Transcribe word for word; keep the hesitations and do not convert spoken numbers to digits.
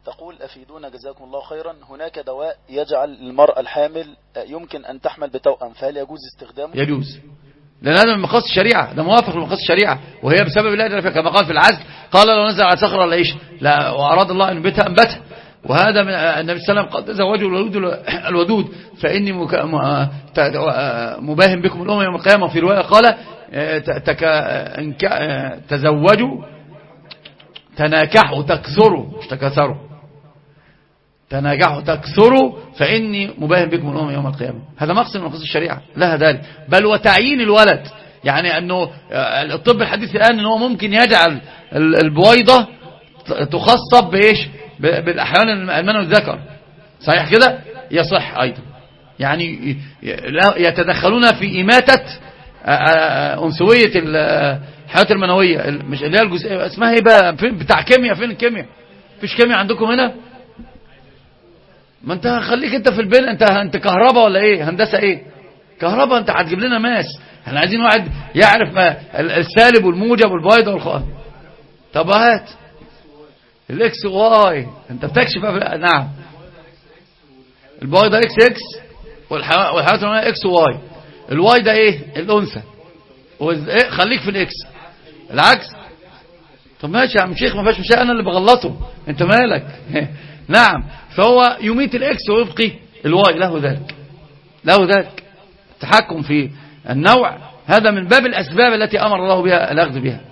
تقول أفيدونا جزاكم الله خيرا، هناك دواء يجعل المرأة الحامل يمكن أن تحمل بتوأم، فهل يجوز استخدامه؟ يجوز، لأن هذا من مقاصد الشريعة، ده موافق لمقاصد الشريعة، وهي بسبب الله جل كما قال في العزل، قال لو نزل على صخرة لا إيش لا وأراد الله أن ينبتها أنبتها. وهذا من النبي صلى الله عليه وسلم قد تزوجوا الولود الودود فإني مباهم بكم الأمم يوم القيامة. في رواية قال تزوجوا تناكحوا تكثروا مش تكاثروا، تناجحوا تكثروا فإني مباهم بكم الأمم يوم القيامة. هذا مقصد من مقاصد الشريعة لها ذلك، بل وتعيين الولد، يعني أنه الطب الحديث الآن أنه ممكن يجعل البويضة تخصب بإيش بالأحيان المنوي الذكر، صحيح كده؟ يصح أيضا، يعني يتدخلون في إماتة أنثوية الحياة المنوية، مش اللي هي الجزء اسمها ايه بقى بتاع كيمياء، فين الكيمياء؟ فيش كيمياء عندكم هنا؟ ما انت خليك انت في البين، انت انت كهرباء ولا ايه؟ هندسة ايه؟ كهرباء. انت هتجيب لنا ماس، احنا عايزين واحد يعرف ما السالب والموجب والبيضة والخ. طب هات الاكس واي، انت بتكشف. نعم، البيضة اكس اكس والحيوانات المنوية اكس واي. الواي ده ايه؟ الانثى. خليك في الاكس العكس. طب ماشي يا عم شيخ، ما فيهاش مشكله، انا اللي بغلطه، انت مالك؟ نعم، فهو يميت الاكس ويبقي الواي، له ذلك له ذلك التحكم في النوع، هذا من باب الاسباب التي امر الله بها الاخذ بها.